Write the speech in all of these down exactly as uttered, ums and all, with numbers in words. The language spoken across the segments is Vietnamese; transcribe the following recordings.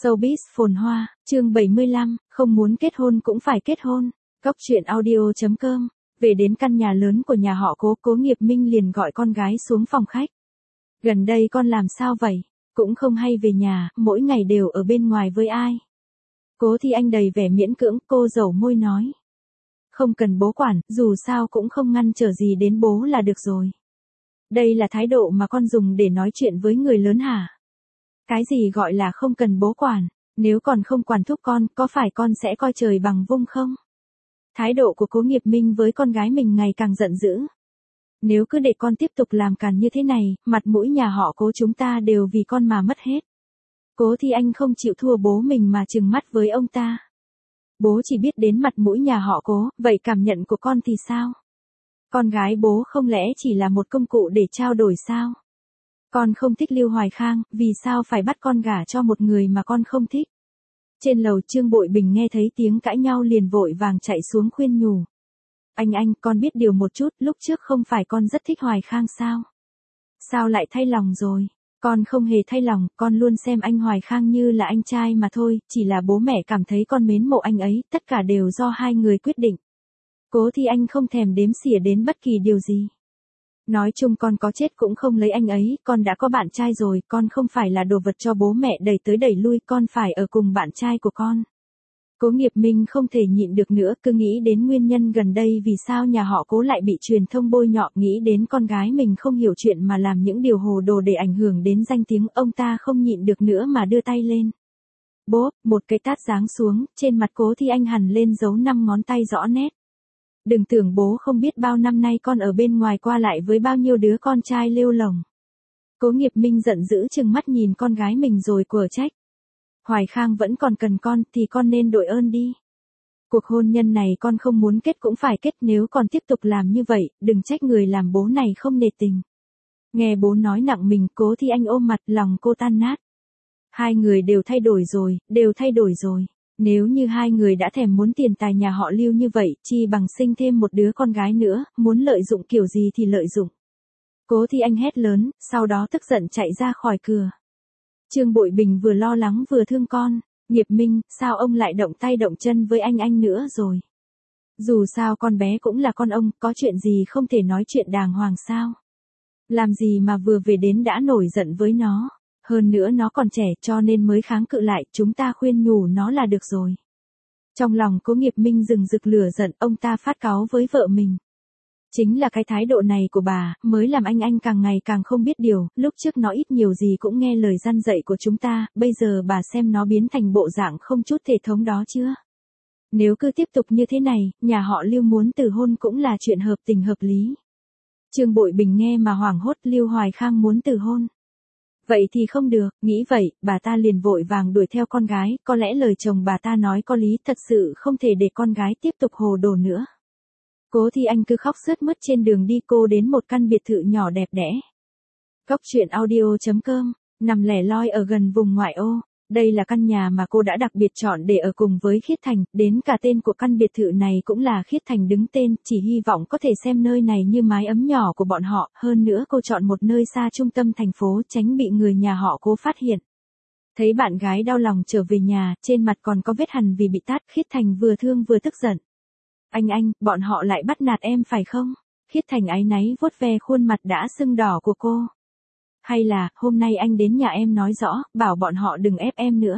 Showbiz phồn hoa, chương bảy mươi lăm, không muốn kết hôn cũng phải kết hôn. Góc truyện audio chấm com. Về đến căn nhà lớn của nhà họ Cố, Cố Nghiệp Minh liền gọi con gái xuống phòng khách. Gần đây con làm sao vậy? Cũng không hay về nhà, mỗi ngày đều ở bên ngoài với ai? Cố Thi Anh đầy vẻ miễn cưỡng, cô dẩu môi nói. Không cần bố quản, dù sao cũng không ngăn trở gì đến bố là được rồi. Đây là thái độ mà con dùng để nói chuyện với người lớn hả? Cái gì gọi là không cần bố quản, nếu còn không quản thúc con, có phải con sẽ coi trời bằng vung không? Thái độ của Cố Nghiệp Minh với con gái mình ngày càng giận dữ. Nếu cứ để con tiếp tục làm càn như thế này, mặt mũi nhà họ Cố chúng ta đều vì con mà mất hết. Cố Thi Anh không chịu thua bố mình mà trừng mắt với ông ta. Bố chỉ biết đến mặt mũi nhà họ Cố, vậy cảm nhận của con thì sao? Con gái bố không lẽ chỉ là một công cụ để trao đổi sao? Con không thích Lưu Hoài Khang, vì sao phải bắt con gả cho một người mà con không thích? Trên lầu Trương Bội Bình nghe thấy tiếng cãi nhau liền vội vàng chạy xuống khuyên nhủ. Anh anh, con biết điều một chút, lúc trước không phải con rất thích Hoài Khang sao? Sao lại thay lòng rồi? Con không hề thay lòng, con luôn xem anh Hoài Khang như là anh trai mà thôi, chỉ là bố mẹ cảm thấy con mến mộ anh ấy, tất cả đều do hai người quyết định. Cố Thi Anh không thèm đếm xỉa đến bất kỳ điều gì. Nói chung con có chết cũng không lấy anh ấy, con đã có bạn trai rồi, con không phải là đồ vật cho bố mẹ đẩy tới đẩy lui, con phải ở cùng bạn trai của con. Cố Nghiệp Minh không thể nhịn được nữa, cứ nghĩ đến nguyên nhân gần đây vì sao nhà họ Cố lại bị truyền thông bôi nhọ, nghĩ đến con gái mình không hiểu chuyện mà làm những điều hồ đồ để ảnh hưởng đến danh tiếng, ông ta không nhịn được nữa mà đưa tay lên. Bốp, một cái tát giáng xuống, trên mặt Cố Thi Anh hằn lên dấu năm ngón tay rõ nét. Đừng tưởng bố không biết bao năm nay con ở bên ngoài qua lại với bao nhiêu đứa con trai lêu lổng. Cố Nghiệp Minh giận dữ trừng mắt nhìn con gái mình rồi quở trách. Hoài Khang vẫn còn cần con thì con nên đội ơn đi. Cuộc hôn nhân này con không muốn kết cũng phải kết, nếu còn tiếp tục làm như vậy, đừng trách người làm bố này không nể tình. Nghe bố nói nặng mình, Cố Thi Anh ôm mặt, lòng cô tan nát. Hai người đều thay đổi rồi, đều thay đổi rồi. Nếu như hai người đã thèm muốn tiền tài nhà họ Lưu như vậy, chi bằng sinh thêm một đứa con gái nữa, muốn lợi dụng kiểu gì thì lợi dụng. Cố Thi Anh hét lớn, sau đó tức giận chạy ra khỏi cửa. Trương Bội Bình vừa lo lắng vừa thương con. Nghiệp Minh, sao ông lại động tay động chân với anh anh nữa rồi? Dù sao con bé cũng là con ông, có chuyện gì không thể nói chuyện đàng hoàng sao? Làm gì mà vừa về đến đã nổi giận với nó? Hơn nữa nó còn trẻ cho nên mới kháng cự lại, chúng ta khuyên nhủ nó là được rồi. Trong lòng Cố Nghiệp Minh rừng rực lửa giận, ông ta phát cáu với vợ mình. Chính là cái thái độ này của bà, mới làm anh anh càng ngày càng không biết điều, lúc trước nó ít nhiều gì cũng nghe lời răn dạy của chúng ta, bây giờ bà xem nó biến thành bộ dạng không chút thể thống đó chưa? Nếu cứ tiếp tục như thế này, nhà họ Lưu muốn từ hôn cũng là chuyện hợp tình hợp lý. Trương Bội Bình nghe mà hoảng hốt, Lưu Hoài Khang muốn từ hôn. Vậy thì không được, nghĩ vậy, bà ta liền vội vàng đuổi theo con gái, có lẽ lời chồng bà ta nói có lý, thật sự không thể để con gái tiếp tục hồ đồ nữa. Cố Thi Anh cứ khóc sướt mướt trên đường đi, cô đến một căn biệt thự nhỏ đẹp đẽ. Góc truyện audio chấm com, nằm lẻ loi ở gần vùng ngoại ô. Đây là căn nhà mà cô đã đặc biệt chọn để ở cùng với Khiết Thành, đến cả tên của căn biệt thự này cũng là Khiết Thành đứng tên, chỉ hy vọng có thể xem nơi này như mái ấm nhỏ của bọn họ, hơn nữa cô chọn một nơi xa trung tâm thành phố, tránh bị người nhà họ Cố phát hiện. Thấy bạn gái đau lòng trở về nhà, trên mặt còn có vết hằn vì bị tát, Khiết Thành vừa thương vừa tức giận. Anh anh, bọn họ lại bắt nạt em phải không? Khiết Thành áy náy vuốt ve khuôn mặt đã sưng đỏ của cô. Hay là, hôm nay anh đến nhà em nói rõ, bảo bọn họ đừng ép em nữa.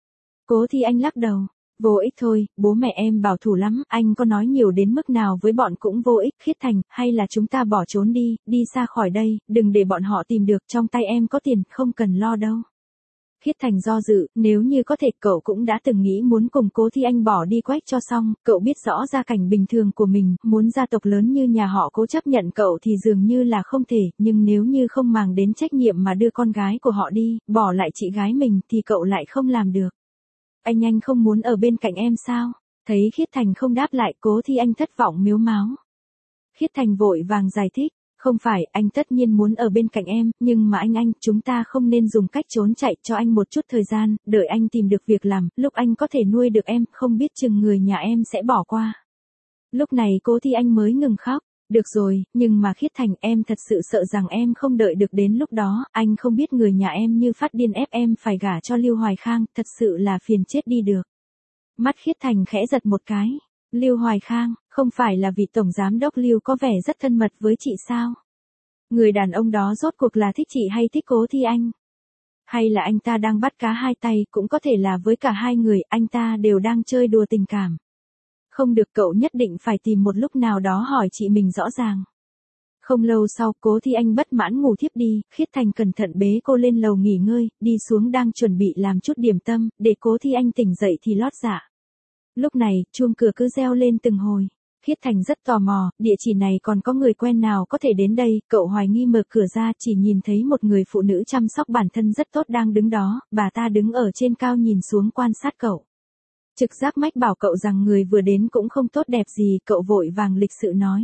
Cố Thi Anh lắc đầu. Vô ích thôi, bố mẹ em bảo thủ lắm, anh có nói nhiều đến mức nào với bọn cũng vô ích. Khiết Thành, hay là chúng ta bỏ trốn đi, đi xa khỏi đây, đừng để bọn họ tìm được, trong tay em có tiền, không cần lo đâu. Khiết Thành do dự, nếu như có thể cậu cũng đã từng nghĩ muốn cùng Cố Thi Anh bỏ đi quách cho xong, cậu biết rõ gia cảnh bình thường của mình, muốn gia tộc lớn như nhà họ Cố chấp nhận cậu thì dường như là không thể, nhưng nếu như không màng đến trách nhiệm mà đưa con gái của họ đi, bỏ lại chị gái mình thì cậu lại không làm được. Anh anh không muốn ở bên cạnh em sao? Thấy Khiết Thành không đáp lại, Cố Thi Anh thất vọng miếu máu. Khiết Thành vội vàng giải thích. Không phải, anh tất nhiên muốn ở bên cạnh em, nhưng mà anh anh, chúng ta không nên dùng cách trốn chạy, cho anh một chút thời gian, đợi anh tìm được việc làm, lúc anh có thể nuôi được em, không biết chừng người nhà em sẽ bỏ qua. Lúc này Cố Thi Anh mới ngừng khóc, Được rồi, nhưng mà Khiết Thành, em thật sự sợ rằng em không đợi được đến lúc đó, anh không biết người nhà em như phát điên ép em phải gả cho Lưu Hoài Khang, thật sự là phiền chết đi được. Mắt Khiết Thành khẽ giật một cái. Lưu Hoài Khang, không phải là vị tổng giám đốc Lưu có vẻ rất thân mật với chị sao? Người đàn ông đó rốt cuộc là thích chị hay thích Cố Thi Anh? Hay là anh ta đang bắt cá hai tay, cũng có thể là với cả hai người, anh ta đều đang chơi đùa tình cảm. Không được, cậu nhất định phải tìm một lúc nào đó hỏi chị mình rõ ràng. Không lâu sau, Cố Thi Anh bất mãn ngủ thiếp đi, Khiết Thành cẩn thận bế cô lên lầu nghỉ ngơi, đi xuống đang chuẩn bị làm chút điểm tâm, để Cố Thi Anh tỉnh dậy thì lót dạ. Lúc này, chuông cửa cứ reo lên từng hồi. Khiết Thành rất tò mò, địa chỉ này còn có người quen nào có thể đến đây, cậu hoài nghi mở cửa ra chỉ nhìn thấy một người phụ nữ chăm sóc bản thân rất tốt đang đứng đó, bà ta đứng ở trên cao nhìn xuống quan sát cậu. Trực giác mách bảo cậu rằng người vừa đến cũng không tốt đẹp gì, cậu vội vàng lịch sự nói.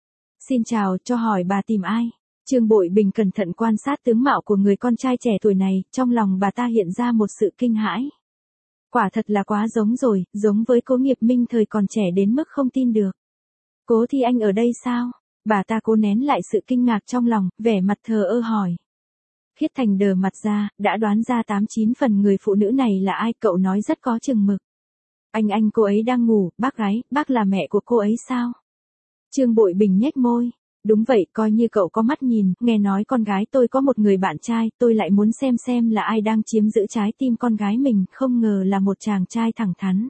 Xin chào, cho hỏi bà tìm ai? Trương Bội Bình cẩn thận quan sát tướng mạo của người con trai trẻ tuổi này, trong lòng bà ta hiện ra một sự kinh hãi. Quả thật là quá giống rồi, giống với Cố Nghiệp Minh thời còn trẻ đến mức không tin được. Cố Thi Anh ở đây sao? Bà ta cố nén lại sự kinh ngạc trong lòng, vẻ mặt thờ ơ hỏi. Khiết Thành đờ mặt ra, đã đoán ra tám chín phần người phụ nữ này là ai, cậu nói rất có chừng mực. Anh anh cô ấy đang ngủ, bác gái, bác là mẹ của cô ấy sao? Trương Bội Bình nhếch môi. Đúng vậy, coi như cậu có mắt nhìn, nghe nói con gái tôi có một người bạn trai, tôi lại muốn xem xem là ai đang chiếm giữ trái tim con gái mình, không ngờ là một chàng trai thẳng thắn.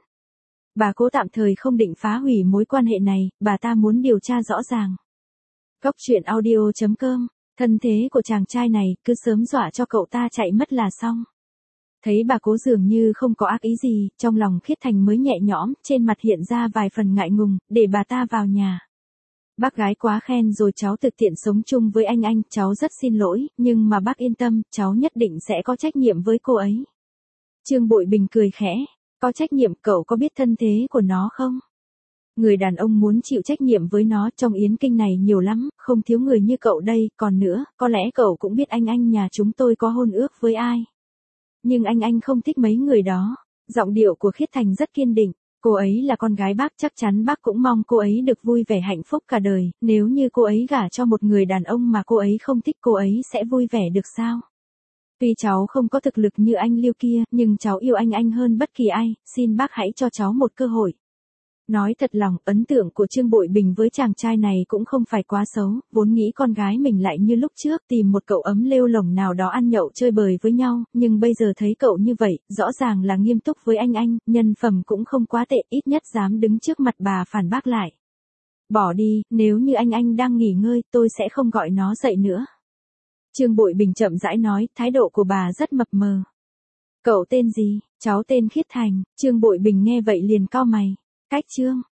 Bà Cố tạm thời không định phá hủy mối quan hệ này, bà ta muốn điều tra rõ ràng. Cốc truyện audio chấm com, thân thế của chàng trai này, cứ sớm dọa cho cậu ta chạy mất là xong. Thấy bà Cố dường như không có ác ý gì, trong lòng Khiết Thành mới nhẹ nhõm, trên mặt hiện ra vài phần ngại ngùng, để bà ta vào nhà. Bác gái quá khen rồi, cháu thực tiện sống chung với anh anh, cháu rất xin lỗi, nhưng mà bác yên tâm, cháu nhất định sẽ có trách nhiệm với cô ấy. Trương Bội Bình cười khẽ, có trách nhiệm, cậu có biết thân thế của nó không? Người đàn ông muốn chịu trách nhiệm với nó, trong yến kinh này nhiều lắm, không thiếu người như cậu đây, còn nữa, có lẽ cậu cũng biết anh anh nhà chúng tôi có hôn ước với ai. Nhưng anh anh không thích mấy người đó. Giọng điệu của Khiết Thành rất kiên định. Cô ấy là con gái bác, chắc chắn bác cũng mong cô ấy được vui vẻ hạnh phúc cả đời, nếu như cô ấy gả cho một người đàn ông mà cô ấy không thích, cô ấy sẽ vui vẻ được sao? Tuy cháu không có thực lực như anh Lưu kia, nhưng cháu yêu anh anh hơn bất kỳ ai, xin bác hãy cho cháu một cơ hội. Nói thật lòng, ấn tượng của Trương Bội Bình với chàng trai này cũng không phải quá xấu, vốn nghĩ con gái mình lại như lúc trước tìm một cậu ấm lêu lổng nào đó ăn nhậu chơi bời với nhau, nhưng bây giờ thấy cậu như vậy, rõ ràng là nghiêm túc với anh anh, nhân phẩm cũng không quá tệ, ít nhất dám đứng trước mặt bà phản bác lại. Bỏ đi, nếu như anh anh đang nghỉ ngơi, tôi sẽ không gọi nó dậy nữa. Trương Bội Bình chậm rãi nói, thái độ của bà rất mập mờ. Cậu tên gì? Cháu tên Khiết Thành. Trương Bội Bình nghe vậy liền cau mày. Cách Trương,